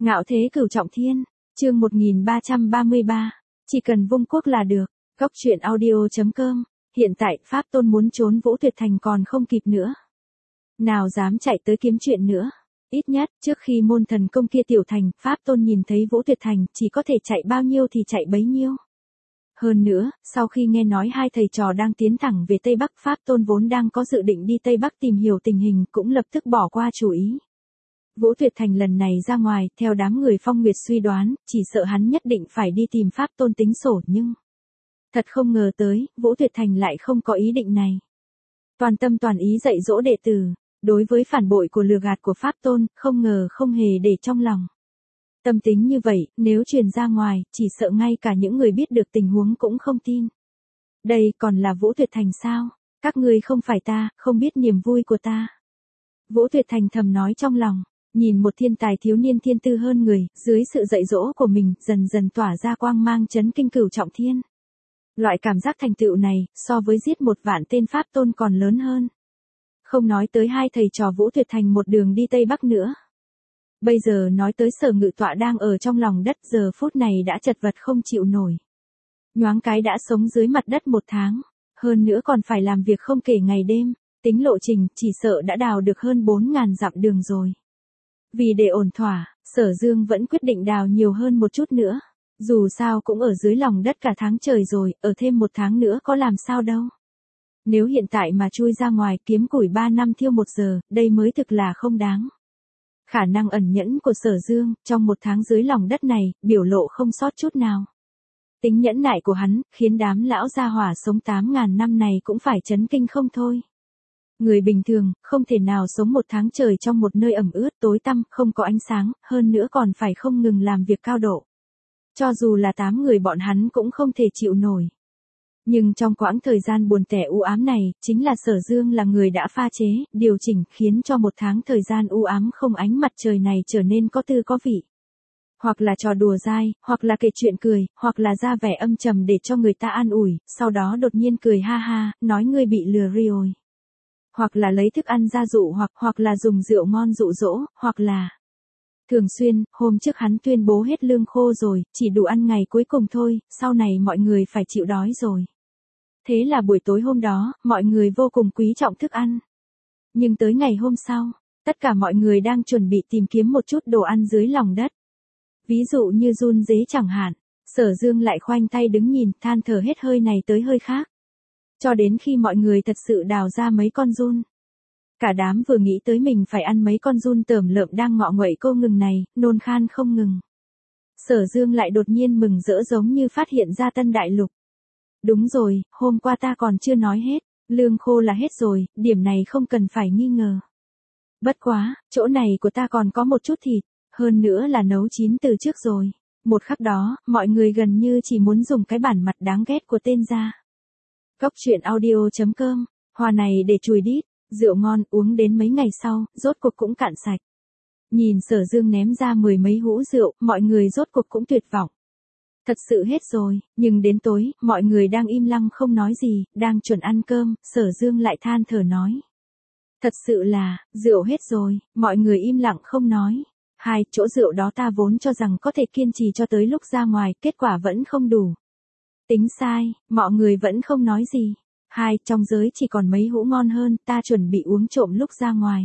Ngạo thế cửu trọng thiên, chương 1333, chỉ cần vung quốc là được. Góc truyện audio.com, hiện tại Pháp Tôn muốn trốn Vũ Tuyệt Thành còn không kịp nữa. Nào dám chạy tới kiếm chuyện nữa. Ít nhất, trước khi môn thần công kia tiểu thành, Pháp Tôn nhìn thấy Vũ Tuyệt Thành chỉ có thể chạy bao nhiêu thì chạy bấy nhiêu. Hơn nữa, sau khi nghe nói hai thầy trò đang tiến thẳng về Tây Bắc, Pháp Tôn vốn đang có dự định đi Tây Bắc tìm hiểu tình hình cũng lập tức bỏ qua chủ ý. Vũ Tuyệt Thành lần này ra ngoài, theo đám người Phong Nguyệt suy đoán, chỉ sợ hắn nhất định phải đi tìm Pháp Tôn tính sổ nhưng... Thật không ngờ tới, Vũ Tuyệt Thành lại không có ý định này. Toàn tâm toàn ý dạy dỗ đệ tử, đối với phản bội của lừa gạt của Pháp Tôn, không ngờ không hề để trong lòng. Tâm tính như vậy, nếu truyền ra ngoài, chỉ sợ ngay cả những người biết được tình huống cũng không tin. Đây còn là Vũ Tuyệt Thành sao? Các ngươi không phải ta, không biết niềm vui của ta. Vũ Tuyệt Thành thầm nói trong lòng. Nhìn một thiên tài thiếu niên thiên tư hơn người, dưới sự dạy dỗ của mình, dần dần tỏa ra quang mang chấn kinh cửu trọng thiên. Loại cảm giác thành tựu này, so với giết 1.000.000 tên Pháp Tôn còn lớn hơn. Không nói tới hai thầy trò Vũ Tuyệt Thành một đường đi Tây Bắc nữa. Bây giờ nói tới Sở Ngự Tọa đang ở trong lòng đất, giờ phút này đã chật vật không chịu nổi. Nhoáng cái đã sống dưới mặt đất 1 tháng, hơn nữa còn phải làm việc không kể ngày đêm, tính lộ trình chỉ sợ đã đào được hơn 4.000 dặm đường rồi. Vì để ổn thỏa, Sở Dương vẫn quyết định đào nhiều hơn một chút nữa. Dù sao cũng ở dưới lòng đất cả tháng trời rồi, ở thêm 1 tháng nữa có làm sao đâu. Nếu hiện tại mà chui ra ngoài kiếm củi 3 năm thiêu 1 giờ, đây mới thực là không đáng. Khả năng ẩn nhẫn của Sở Dương, trong 1 tháng dưới lòng đất này, biểu lộ không sót chút nào. Tính nhẫn nại của hắn, khiến đám lão gia hỏa sống 8.000 năm này cũng phải chấn kinh không thôi. Người bình thường, không thể nào sống 1 tháng trời trong một nơi ẩm ướt, tối tăm, không có ánh sáng, hơn nữa còn phải không ngừng làm việc cao độ. Cho dù là 8 người bọn hắn cũng không thể chịu nổi. Nhưng trong quãng thời gian buồn tẻ u ám này, chính là Sở Dương là người đã pha chế, điều chỉnh, khiến cho 1 tháng thời gian u ám không ánh mặt trời này trở nên có tư có vị. Hoặc là trò đùa dai, hoặc là kể chuyện cười, hoặc là ra vẻ âm trầm để cho người ta an ủi, sau đó đột nhiên cười ha ha, nói ngươi bị lừa rồi. Hoặc là lấy thức ăn ra dụ hoặc là dùng rượu ngon dụ dỗ, hoặc là... Thường xuyên, hôm trước hắn tuyên bố hết lương khô rồi, chỉ đủ ăn ngày cuối cùng thôi, sau này mọi người phải chịu đói rồi. Thế là buổi tối hôm đó, mọi người vô cùng quý trọng thức ăn. Nhưng tới ngày hôm sau, tất cả mọi người đang chuẩn bị tìm kiếm một chút đồ ăn dưới lòng đất. Ví dụ như giun dế chẳng hạn, Sở Dương lại khoanh tay đứng nhìn, than thở hết hơi này tới hơi khác. Cho đến khi mọi người thật sự đào ra mấy con giun. Cả đám vừa nghĩ tới mình phải ăn mấy con giun tởm lợm đang ngọ nguậy cô ngừng này, nôn khan không ngừng. Sở Dương lại đột nhiên mừng rỡ giống như phát hiện ra tân đại lục. Đúng rồi, hôm qua ta còn chưa nói hết, lương khô là hết rồi, điểm này không cần phải nghi ngờ. Bất quá, chỗ này của ta còn có một chút thịt, hơn nữa là nấu chín từ trước rồi. Một khắc đó, mọi người gần như chỉ muốn dùng cái bản mặt đáng ghét của tên ra. Góc truyện audio.com, hoa này để chùi đít, rượu ngon uống đến mấy ngày sau, rốt cuộc cũng cạn sạch. Nhìn Sở Dương ném ra 10 mấy hũ rượu, mọi người rốt cuộc cũng tuyệt vọng. Thật sự hết rồi, nhưng đến tối, mọi người đang im lặng không nói gì, đang chuẩn ăn cơm, Sở Dương lại than thở nói. Thật sự là, rượu hết rồi, mọi người im lặng không nói. Chỗ rượu đó ta vốn cho rằng có thể kiên trì cho tới lúc ra ngoài, kết quả vẫn không đủ. Tính sai, mọi người vẫn không nói gì. Trong giới chỉ còn mấy hũ ngon hơn, ta chuẩn bị uống trộm lúc ra ngoài.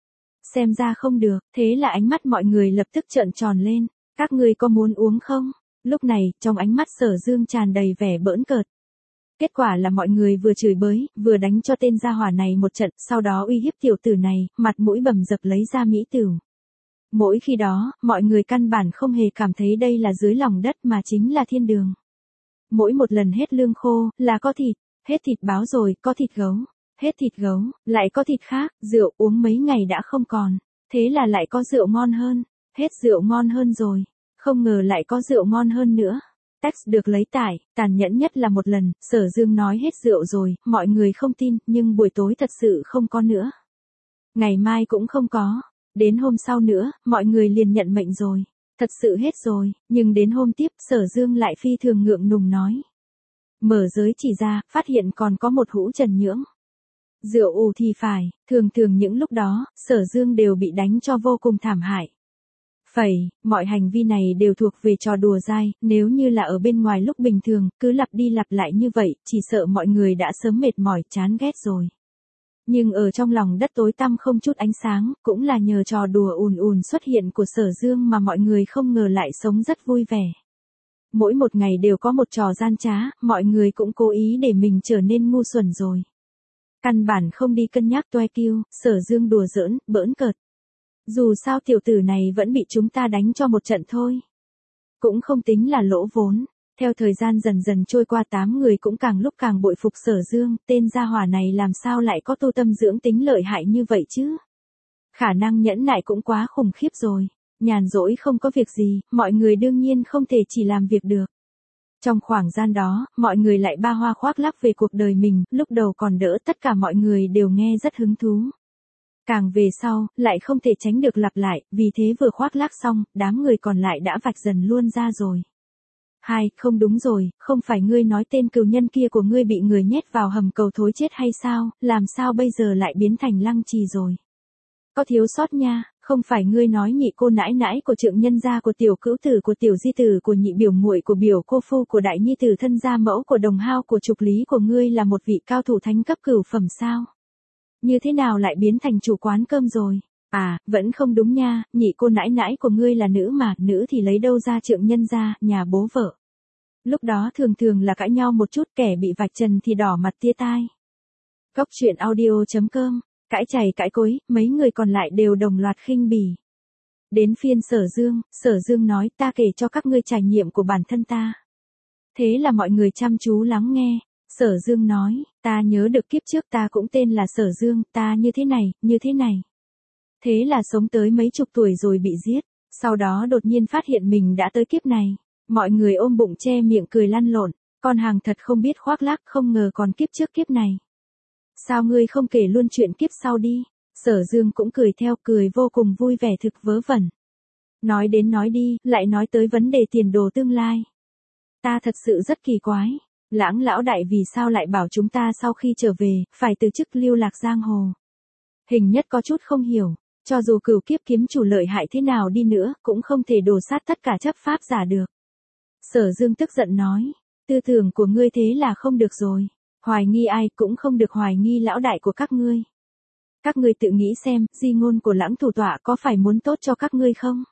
Xem ra không được, thế là ánh mắt mọi người lập tức trợn tròn lên. Các ngươi có muốn uống không? Lúc này, trong ánh mắt Sở Dương tràn đầy vẻ bỡn cợt. Kết quả là mọi người vừa chửi bới, vừa đánh cho tên gia hỏa này một trận, sau đó uy hiếp tiểu tử này, mặt mũi bầm dập lấy ra mỹ tửu. Mỗi khi đó, mọi người căn bản không hề cảm thấy đây là dưới lòng đất mà chính là thiên đường. Mỗi một lần hết lương khô, là có thịt. Hết thịt báo rồi, có thịt gấu. Hết thịt gấu, lại có thịt khác, rượu uống mấy ngày đã không còn. Thế là lại có rượu ngon hơn. Hết rượu ngon hơn rồi. Không ngờ lại có rượu ngon hơn nữa. Text được lấy tải, tàn nhẫn nhất là một lần, Sở Dương nói hết rượu rồi, mọi người không tin, nhưng buổi tối thật sự không có nữa. Ngày mai cũng không có. Đến hôm sau nữa, mọi người liền nhận mệnh rồi. Thật sự hết rồi, nhưng đến hôm tiếp, Sở Dương lại phi thường ngượng ngùng nói. Mở giới chỉ ra, phát hiện còn có một hũ trần nhưỡng. Rượu thì phải, thường những lúc đó, Sở Dương đều bị đánh cho vô cùng thảm hại. Phẩy, mọi hành vi này đều thuộc về trò đùa dai, nếu như là ở bên ngoài lúc bình thường, cứ lặp đi lặp lại như vậy, chỉ sợ mọi người đã sớm mệt mỏi chán ghét rồi. Nhưng ở trong lòng đất tối tăm không chút ánh sáng, cũng là nhờ trò đùa ùn ùn xuất hiện của Sở Dương mà mọi người không ngờ lại sống rất vui vẻ. Mỗi một ngày đều có một trò gian trá, mọi người cũng cố ý để mình trở nên ngu xuẩn rồi. Căn bản không đi cân nhắc toe kiêu, Sở Dương đùa giỡn, bỡn cợt. Dù sao tiểu tử này vẫn bị chúng ta đánh cho một trận thôi. Cũng không tính là lỗ vốn. Theo thời gian dần dần trôi qua 8 người cũng càng lúc càng bội phục Sở Dương, tên gia hỏa này làm sao lại có tu tâm dưỡng tính lợi hại như vậy chứ? Khả năng nhẫn nại cũng quá khủng khiếp rồi. Nhàn rỗi không có việc gì, mọi người đương nhiên không thể chỉ làm việc được. Trong khoảng gian đó, mọi người lại ba hoa khoác lác về cuộc đời mình, lúc đầu còn đỡ, tất cả mọi người đều nghe rất hứng thú. Càng về sau, lại không thể tránh được lặp lại, vì thế vừa khoác lác xong, đám người còn lại đã vạch dần luôn ra rồi. Không đúng rồi, không phải ngươi nói tên cừu nhân kia của ngươi bị người nhét vào hầm cầu thối chết hay sao, làm sao bây giờ lại biến thành Lăng Trì rồi? Có thiếu sót nha, không phải ngươi nói nhị cô nãi nãi của trượng nhân gia của tiểu cữu tử của tiểu di tử của nhị biểu muội của biểu cô phu của đại nhi tử thân gia mẫu của đồng hao của trục lý của ngươi là một vị cao thủ thánh cấp cửu phẩm sao? Như thế nào lại biến thành chủ quán cơm rồi? Vẫn không đúng nha, nhị cô nãi nãi của ngươi là nữ mà, nữ thì lấy đâu ra trượng nhân gia, nhà bố vợ. Lúc đó thường thường là cãi nhau một chút, kẻ bị vạch trần thì đỏ mặt tia tai. Góc truyện audio.com, cãi chày cãi cối, mấy người còn lại đều đồng loạt khinh bỉ. Đến phiên Sở Dương nói ta kể cho các ngươi trải nghiệm của bản thân ta. Thế là mọi người chăm chú lắng nghe. Sở Dương nói, ta nhớ được kiếp trước ta cũng tên là Sở Dương, ta như thế này. Thế là sống tới mấy chục tuổi rồi bị giết, sau đó đột nhiên phát hiện mình đã tới kiếp này. Mọi người ôm bụng che miệng cười lăn lộn, con hàng thật không biết khoác lác, không ngờ còn kiếp trước kiếp này. Sao ngươi không kể luôn chuyện kiếp sau đi? Sở Dương cũng cười theo, cười vô cùng vui vẻ thực vớ vẩn. Nói đến nói đi, lại nói tới vấn đề tiền đồ tương lai. Ta thật sự rất kỳ quái. Lãng lão đại vì sao lại bảo chúng ta sau khi trở về, phải từ chức lưu lạc giang hồ. Hình Nhất có chút không hiểu, cho dù cửu kiếp kiếm chủ lợi hại thế nào đi nữa, cũng không thể đổ sát tất cả chấp pháp giả được. Sở Dương tức giận nói, tư tưởng của ngươi thế là không được rồi, hoài nghi ai cũng không được hoài nghi lão đại của các ngươi. Các ngươi tự nghĩ xem, di ngôn của Lãng thủ tọa có phải muốn tốt cho các ngươi không?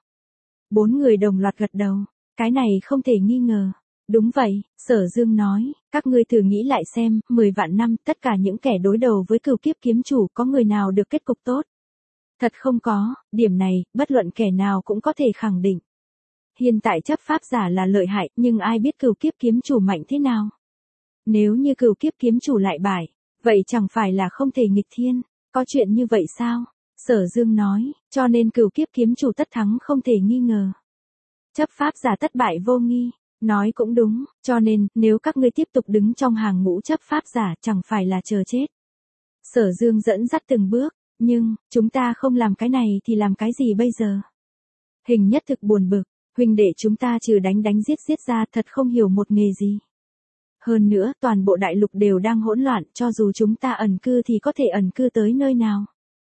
4 người đồng loạt gật đầu, cái này không thể nghi ngờ. Đúng vậy, Sở Dương nói, các ngươi thử nghĩ lại xem, 10 vạn năm, tất cả những kẻ đối đầu với cửu kiếp kiếm chủ có người nào được kết cục tốt? Thật không có, điểm này, bất luận kẻ nào cũng có thể khẳng định. Hiện tại chấp pháp giả là lợi hại, nhưng ai biết cửu kiếp kiếm chủ mạnh thế nào? Nếu như cửu kiếp kiếm chủ lại bại, vậy chẳng phải là không thể nghịch thiên, có chuyện như vậy sao? Sở Dương nói, cho nên cửu kiếp kiếm chủ tất thắng không thể nghi ngờ. Chấp pháp giả tất bại vô nghi. Nói cũng đúng, cho nên, nếu các ngươi tiếp tục đứng trong hàng ngũ chấp pháp giả chẳng phải là chờ chết. Sở Dương dẫn dắt từng bước, nhưng, chúng ta không làm cái này thì làm cái gì bây giờ? Hình Nhất thực buồn bực, huynh đệ chúng ta trừ đánh giết ra thật không hiểu một nghề gì. Hơn nữa, toàn bộ đại lục đều đang hỗn loạn, cho dù chúng ta ẩn cư thì có thể ẩn cư tới nơi nào?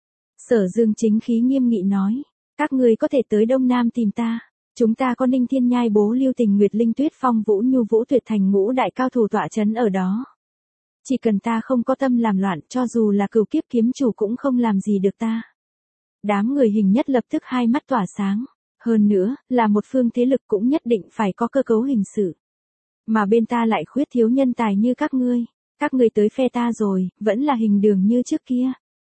Sở Dương chính khí nghiêm nghị nói, các ngươi có thể tới Đông Nam tìm ta. Chúng ta có Ninh Thiên Nhai Bố Lưu Tình Nguyệt Linh Tuyết Phong Vũ Nhu Vũ Tuyệt Thành ngũ đại cao thủ tọa chấn ở đó. Chỉ cần ta không có tâm làm loạn, cho dù là cửu kiếp kiếm chủ cũng không làm gì được ta. Đám người Hình Nhất lập tức hai mắt tỏa sáng. Hơn nữa, là một phương thế lực cũng nhất định phải có cơ cấu hình sự. Mà bên ta lại khuyết thiếu nhân tài như các ngươi. Các ngươi tới phe ta rồi, vẫn là Hình Đường như trước kia.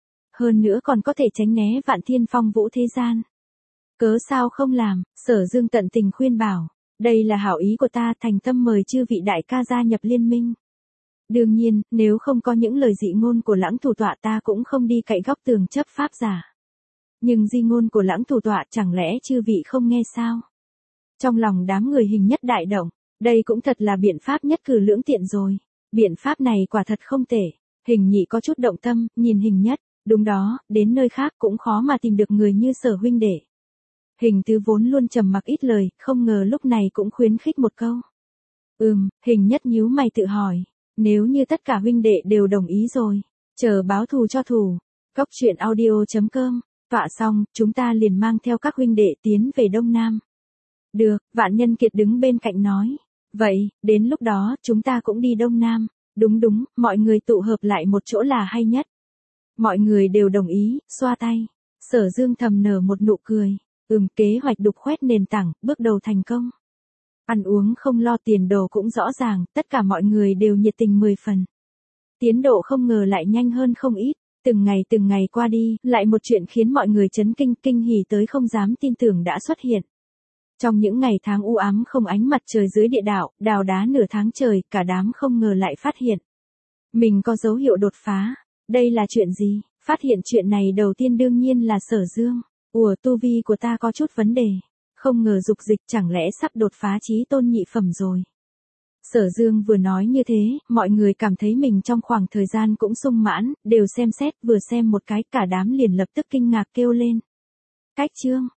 Hơn nữa còn có thể tránh né Vạn Thiên Phong Vũ thế gian. Cớ sao không làm? Sở Dương tận tình khuyên bảo, đây là hảo ý của ta, thành tâm mời chư vị đại ca gia nhập liên minh. Đương nhiên, nếu không có những lời dị ngôn của Lãng thủ tọa ta cũng không đi cậy góc tường chấp pháp giả. Nhưng di ngôn của Lãng thủ tọa chẳng lẽ chư vị không nghe sao? Trong lòng đám người Hình Nhất đại động, đây cũng thật là biện pháp nhất cử lưỡng tiện rồi. Biện pháp này quả thật không tệ. Hình Nhị có chút động tâm, nhìn Hình Nhất, đúng đó, đến nơi khác cũng khó mà tìm được người như Sở huynh đệ. Hình Tứ vốn luôn trầm mặc ít lời, không ngờ lúc này cũng khuyến khích một câu. Hình Nhất nhíu mày tự hỏi, nếu như tất cả huynh đệ đều đồng ý rồi, chờ báo thù cho thù. Góc truyện audio.com Tọa xong, chúng ta liền mang theo các huynh đệ tiến về Đông Nam. Được, Vạn Nhân Kiệt đứng bên cạnh nói. Vậy, đến lúc đó, chúng ta cũng đi Đông Nam. Đúng đúng, mọi người tụ hợp lại một chỗ là hay nhất. Mọi người đều đồng ý, xoa tay. Sở Dương thầm nở một nụ cười. Kế hoạch đục khoét nền tảng, bước đầu thành công. Ăn uống không lo, tiền đồ cũng rõ ràng, tất cả mọi người đều nhiệt tình 10 phần. Tiến độ không ngờ lại nhanh hơn không ít. Từng ngày qua đi, lại một chuyện khiến mọi người chấn kinh, kinh hỉ tới không dám tin tưởng đã xuất hiện. Trong những ngày tháng u ám không ánh mặt trời dưới địa đạo, đào đá nửa tháng trời, cả đám không ngờ lại phát hiện. Mình có dấu hiệu đột phá. Đây là chuyện gì? Phát hiện chuyện này đầu tiên đương nhiên là Sở Dương. Tu vi của ta có chút vấn đề. Không ngờ dục dịch chẳng lẽ sắp đột phá chí tôn nhị phẩm rồi. Sở Dương vừa nói như thế, mọi người cảm thấy mình trong khoảng thời gian cũng sung mãn, đều xem xét, vừa xem một cái, cả đám liền lập tức kinh ngạc kêu lên. Cách chương